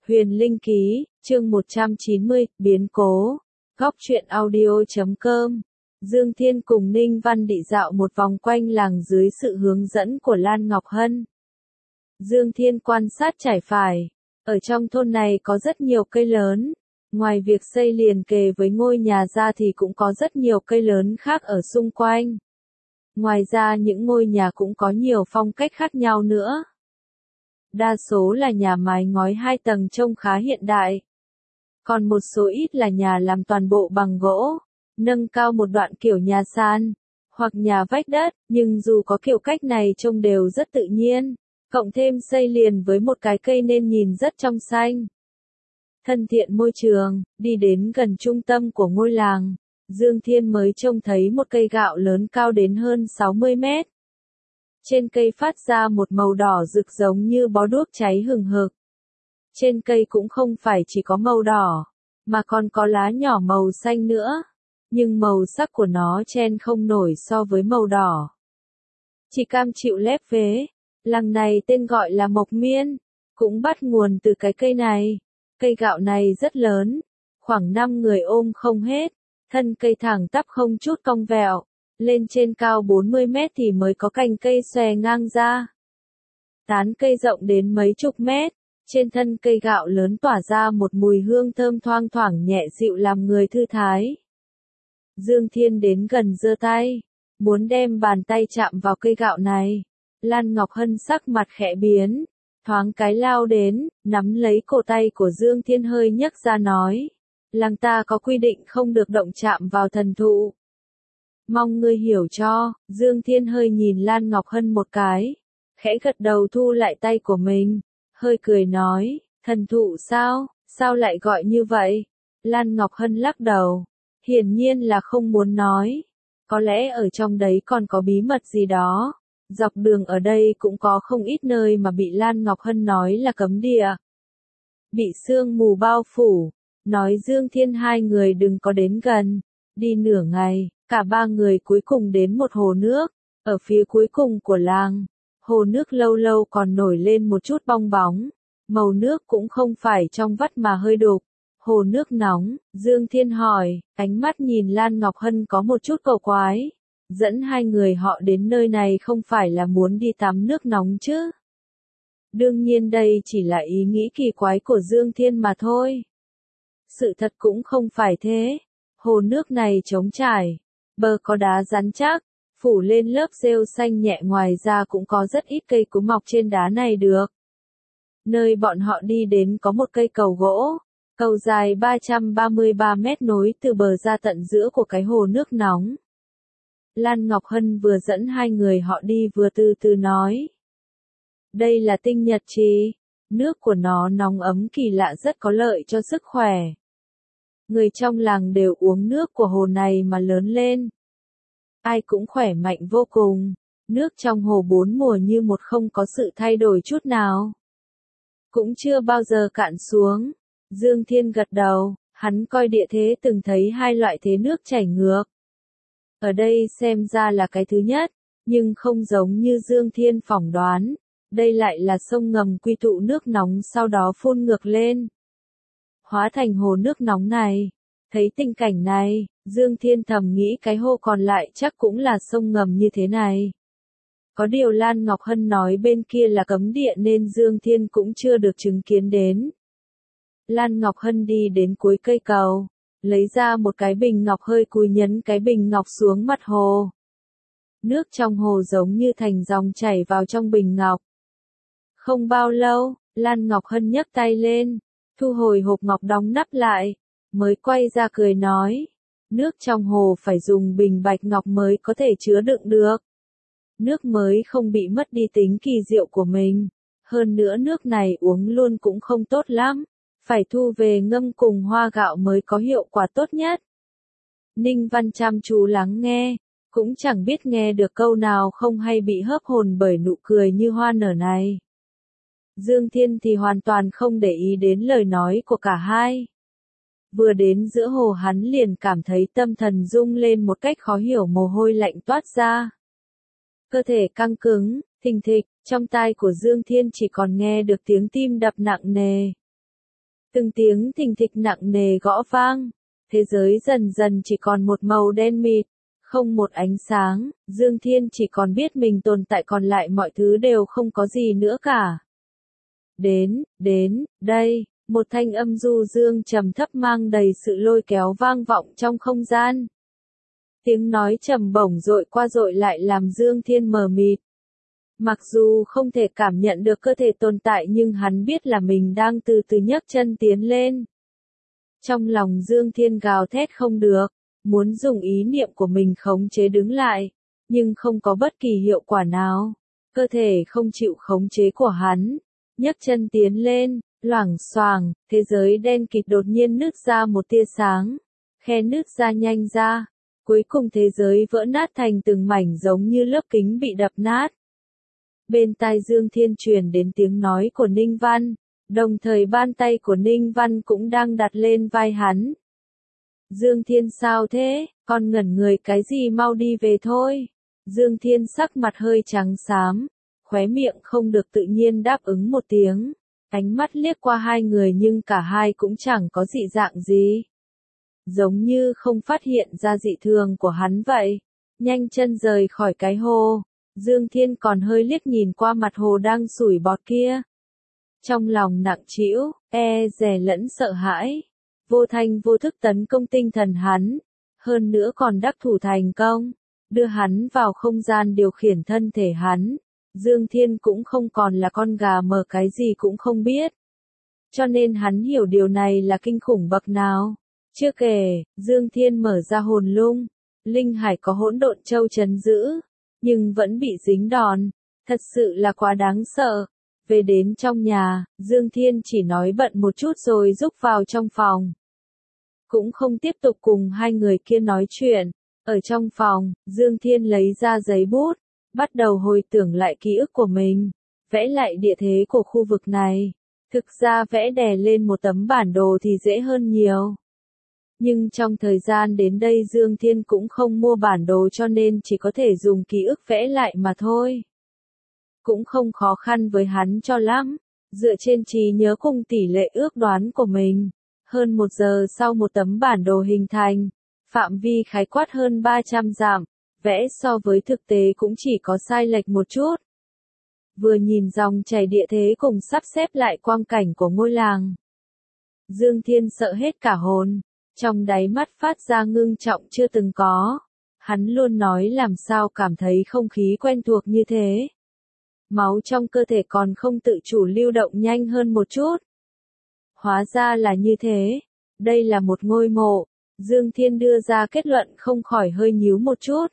Huyền Linh Ký, chương 190, biến cố. Góc truyện audio.com. Dương Thiên cùng Ninh Văn đi dạo một vòng quanh làng dưới sự hướng dẫn của Lan Ngọc Hân. Dương Thiên quan sát trải phải. Ở trong thôn này có rất nhiều cây lớn. Ngoài việc xây liền kề với ngôi nhà ra thì cũng có rất nhiều cây lớn khác ở xung quanh. Ngoài ra những ngôi nhà cũng có nhiều phong cách khác nhau nữa. Đa số là nhà mái ngói 2 tầng trông khá hiện đại. Còn một số ít là nhà làm toàn bộ bằng gỗ, nâng cao một đoạn kiểu nhà sàn, hoặc nhà vách đất, nhưng dù có kiểu cách này trông đều rất tự nhiên, cộng thêm xây liền với một cái cây nên nhìn rất trong xanh. Thân thiện môi trường, đi đến gần trung tâm của ngôi làng, Dương Thiên mới trông thấy một cây gạo lớn cao đến hơn 60 mét. Trên cây phát ra một màu đỏ rực giống như bó đuốc cháy hừng hực. Trên cây cũng không phải chỉ có màu đỏ, mà còn có lá nhỏ màu xanh nữa. Nhưng màu sắc của nó chen không nổi so với màu đỏ. Chỉ cam chịu lép vế. Làng này tên gọi là Mộc Miên, cũng bắt nguồn từ cái cây này. Cây gạo này rất lớn, khoảng 5 người ôm không hết. Thân cây thẳng tắp không chút cong vẹo. Lên trên cao 40 mét thì mới có cành cây xòe ngang ra. Tán cây rộng đến mấy chục mét, trên thân cây gạo lớn tỏa ra một mùi hương thơm thoang thoảng nhẹ dịu làm người thư thái. Dương Thiên đến gần giơ tay, muốn đem bàn tay chạm vào cây gạo này. Lan Ngọc Hân sắc mặt khẽ biến, thoáng cái lao đến, nắm lấy cổ tay của Dương Thiên hơi nhấc ra nói. Làng ta có quy định không được động chạm vào thần thụ. Mong ngươi hiểu cho. Dương Thiên hơi nhìn Lan Ngọc Hân một cái, khẽ gật đầu thu lại tay của mình, hơi cười nói, thần thụ sao, sao lại gọi như vậy? Lan Ngọc Hân lắc đầu, hiển nhiên là không muốn nói, có lẽ ở trong đấy còn có bí mật gì đó. Dọc đường ở đây cũng có không ít nơi mà bị Lan Ngọc Hân nói là cấm địa. Bị sương mù bao phủ, nói Dương Thiên hai người đừng có đến gần, đi nửa ngày. Cả ba người cuối cùng đến một hồ nước, ở phía cuối cùng của làng. Hồ nước lâu lâu còn nổi lên một chút bong bóng, màu nước cũng không phải trong vắt mà hơi đục. Hồ nước nóng, Dương Thiên hỏi, ánh mắt nhìn Lan Ngọc Hân có một chút cầu quái. Dẫn hai người họ đến nơi này không phải là muốn đi tắm nước nóng chứ? Đương nhiên đây chỉ là ý nghĩ kỳ quái của Dương Thiên mà thôi. Sự thật cũng không phải thế. Hồ nước này trống trải. Bờ có đá rắn chắc, phủ lên lớp rêu xanh nhẹ, ngoài ra cũng có rất ít cây cối mọc trên đá này được. Nơi bọn họ đi đến có một cây cầu gỗ, cầu dài 333 mét nối từ bờ ra tận giữa của cái hồ nước nóng. Lan Ngọc Hân vừa dẫn hai người họ đi vừa từ từ nói. Đây là tinh nhật trì, nước của nó nóng ấm kỳ lạ rất có lợi cho sức khỏe. Người trong làng đều uống nước của hồ này mà lớn lên. Ai cũng khỏe mạnh vô cùng. Nước trong hồ 4 mùa như một không có sự thay đổi chút nào. Cũng chưa bao giờ cạn xuống. Dương Thiên gật đầu, hắn coi địa thế từng thấy hai loại thế nước chảy ngược. Ở đây xem ra là cái thứ nhất, nhưng không giống như Dương Thiên phỏng đoán. Đây lại là sông ngầm quy tụ nước nóng sau đó phun ngược lên. Hóa thành hồ nước nóng này. Thấy tình cảnh này, Dương Thiên thầm nghĩ cái hồ còn lại chắc cũng là sông ngầm như thế này. Có điều Lan Ngọc Hân nói bên kia là cấm địa nên Dương Thiên cũng chưa được chứng kiến đến. Lan Ngọc Hân đi đến cuối cây cầu, lấy ra một cái bình ngọc hơi cúi nhấn cái bình ngọc xuống mặt hồ. Nước trong hồ giống như thành dòng chảy vào trong bình ngọc. Không bao lâu, Lan Ngọc Hân nhấc tay lên, thu hồi hộp ngọc đóng nắp lại, mới quay ra cười nói, nước trong hồ phải dùng bình bạch ngọc mới có thể chứa đựng được. Nước mới không bị mất đi tính kỳ diệu của mình, hơn nữa nước này uống luôn cũng không tốt lắm, phải thu về ngâm cùng hoa gạo mới có hiệu quả tốt nhất. Ninh Văn chăm chú lắng nghe, cũng chẳng biết nghe được câu nào không hay bị hớp hồn bởi nụ cười như hoa nở này. Dương Thiên thì hoàn toàn không để ý đến lời nói của cả hai. Vừa đến giữa hồ hắn liền cảm thấy tâm thần rung lên một cách khó hiểu, mồ hôi lạnh toát ra. Cơ thể căng cứng, thình thịch, trong tai của Dương Thiên chỉ còn nghe được tiếng tim đập nặng nề. Từng tiếng thình thịch nặng nề gõ vang. Thế giới dần dần chỉ còn một màu đen mịt, không một ánh sáng. Dương Thiên chỉ còn biết mình tồn tại, còn lại mọi thứ đều không có gì nữa cả. Đến, đây, một thanh âm du dương trầm thấp mang đầy sự lôi kéo vang vọng trong không gian. Tiếng nói trầm bổng dội qua dội lại làm Dương Thiên mờ mịt. Mặc dù không thể cảm nhận được cơ thể tồn tại nhưng hắn biết là mình đang từ từ nhấc chân tiến lên. Trong lòng Dương Thiên gào thét không được, muốn dùng ý niệm của mình khống chế đứng lại, nhưng không có bất kỳ hiệu quả nào. Cơ thể không chịu khống chế của hắn, nhấc chân tiến lên, loảng xoảng, thế giới đen kịt đột nhiên nứt ra một tia sáng, khe nứt ra nhanh ra, cuối cùng thế giới vỡ nát thành từng mảnh giống như lớp kính bị đập nát. Bên tai Dương Thiên truyền đến tiếng nói của Ninh Văn, đồng thời bàn tay của Ninh Văn cũng đang đặt lên vai hắn. Dương Thiên sao thế, con ngẩn người cái gì, mau đi về thôi. Dương Thiên sắc mặt hơi trắng xám, khóe miệng không được tự nhiên đáp ứng một tiếng. Ánh mắt liếc qua hai người nhưng cả hai cũng chẳng có dị dạng gì. Giống như không phát hiện ra dị thường của hắn vậy. Nhanh chân rời khỏi cái hồ. Dương Thiên còn hơi liếc nhìn qua mặt hồ đang sủi bọt kia. Trong lòng nặng trĩu, dè lẫn sợ hãi. Vô thanh vô thức tấn công tinh thần hắn. Hơn nữa còn đắc thủ thành công. Đưa hắn vào không gian điều khiển thân thể hắn. Dương Thiên cũng không còn là con gà mờ cái gì cũng không biết. Cho nên hắn hiểu điều này là kinh khủng bậc nào. Chưa kể, Dương Thiên mở ra hồn lung. Linh hải có hỗn độn châu trấn giữ. Nhưng vẫn bị dính đòn. Thật sự là quá đáng sợ. Về đến trong nhà, Dương Thiên chỉ nói bận một chút rồi rúc vào trong phòng. Cũng không tiếp tục cùng hai người kia nói chuyện. Ở trong phòng, Dương Thiên lấy ra giấy bút, bắt đầu hồi tưởng lại ký ức của mình, vẽ lại địa thế của khu vực này. Thực ra vẽ đè lên một tấm bản đồ thì dễ hơn nhiều. Nhưng trong thời gian đến đây Dương Thiên cũng không mua bản đồ cho nên chỉ có thể dùng ký ức vẽ lại mà thôi. Cũng không khó khăn với hắn cho lắm, dựa trên trí nhớ cùng tỷ lệ ước đoán của mình. Hơn 1 giờ sau một tấm bản đồ hình thành, phạm vi khái quát hơn 300 dặm, vẽ so với thực tế cũng chỉ có sai lệch một chút. Vừa nhìn dòng chảy địa thế cùng sắp xếp lại quang cảnh của ngôi làng. Dương Thiên sợ hết cả hồn, trong đáy mắt phát ra ngưng trọng chưa từng có. Hắn luôn nói làm sao cảm thấy không khí quen thuộc như thế. Máu trong cơ thể còn không tự chủ lưu động nhanh hơn một chút. Hóa ra là như thế. Đây là một ngôi mộ. Dương Thiên đưa ra kết luận không khỏi hơi nhíu một chút.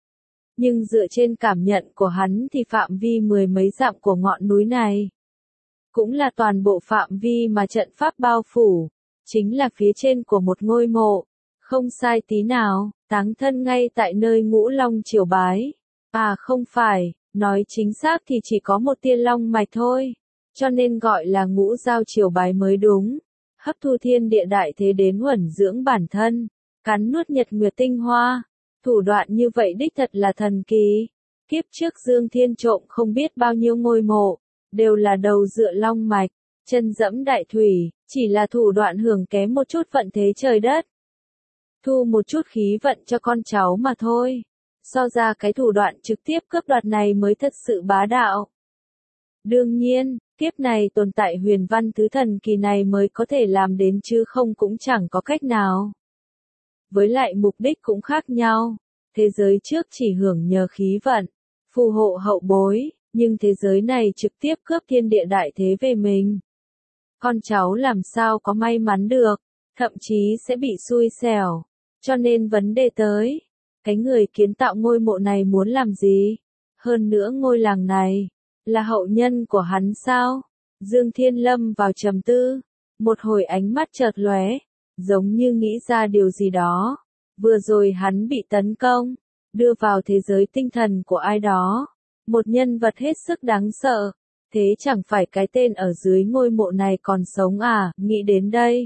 Nhưng dựa trên cảm nhận của hắn thì phạm vi 10 mấy dặm của ngọn núi này cũng là toàn bộ phạm vi mà trận pháp bao phủ, chính là phía trên của một ngôi mộ. Không sai tí nào, táng thân ngay tại nơi Ngũ Long Triều Bái. À không phải, nói chính xác thì chỉ có một tia long mạch thôi, cho nên gọi là Ngũ Giao Triều Bái mới đúng. Hấp thu thiên địa đại thế đến uẩn dưỡng bản thân, cắn nuốt nhật nguyệt tinh hoa. Thủ đoạn như vậy đích thật là thần kỳ. Kiếp trước Dương Thiên trộm không biết bao nhiêu ngôi mộ, đều là đầu dựa long mạch, chân dẫm đại thủy, chỉ là thủ đoạn hưởng kém một chút vận thế trời đất. Thu một chút khí vận cho con cháu mà thôi. So ra cái thủ đoạn trực tiếp cướp đoạt này mới thật sự bá đạo. Đương nhiên, kiếp này tồn tại huyền văn thứ thần kỳ này mới có thể làm đến chứ không cũng chẳng có cách nào. Với lại mục đích cũng khác nhau. Thế giới trước chỉ hưởng nhờ khí vận, phù hộ hậu bối, nhưng thế giới này trực tiếp cướp thiên địa đại thế về mình. Con cháu làm sao có may mắn được, thậm chí sẽ bị xui xẻo. Cho nên vấn đề tới, cái người kiến tạo ngôi mộ này muốn làm gì? Hơn nữa ngôi làng này, là hậu nhân của hắn sao? Dương Thiên lâm vào trầm tư, một hồi ánh mắt chợt lóe, giống như nghĩ ra điều gì đó. Vừa rồi hắn bị tấn công, đưa vào thế giới tinh thần của ai đó. Một nhân vật hết sức đáng sợ. Thế chẳng phải cái tên ở dưới ngôi mộ này còn sống à? Nghĩ đến đây,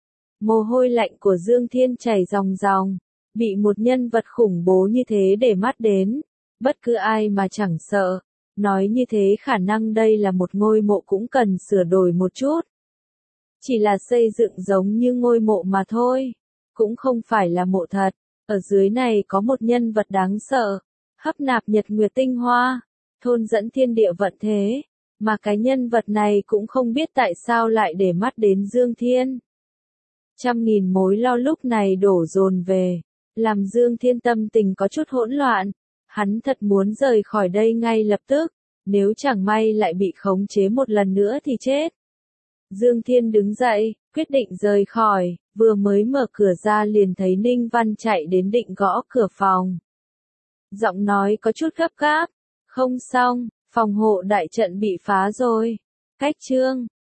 mồ hôi lạnh của Dương Thiên chảy ròng ròng. Bị một nhân vật khủng bố như thế để mắt đến. Bất cứ ai mà chẳng sợ. Nói như thế khả năng đây là một ngôi mộ cũng cần sửa đổi một chút. Chỉ là xây dựng giống như ngôi mộ mà thôi. Cũng không phải là mộ thật. Ở dưới này có một nhân vật đáng sợ. Hấp nạp nhật nguyệt tinh hoa. Thôn dẫn thiên địa vận thế. Mà cái nhân vật này cũng không biết tại sao lại để mắt đến Dương Thiên. Trăm nghìn mối lo lúc này đổ dồn về. Làm Dương Thiên tâm tình có chút hỗn loạn. Hắn thật muốn rời khỏi đây ngay lập tức. Nếu chẳng may lại bị khống chế một lần nữa thì chết. Dương Thiên đứng dậy, quyết định rời khỏi, vừa mới mở cửa ra liền thấy Ninh Văn chạy đến định gõ cửa phòng. Giọng nói có chút gấp gáp, không xong, phòng hộ đại trận bị phá rồi. Cách chương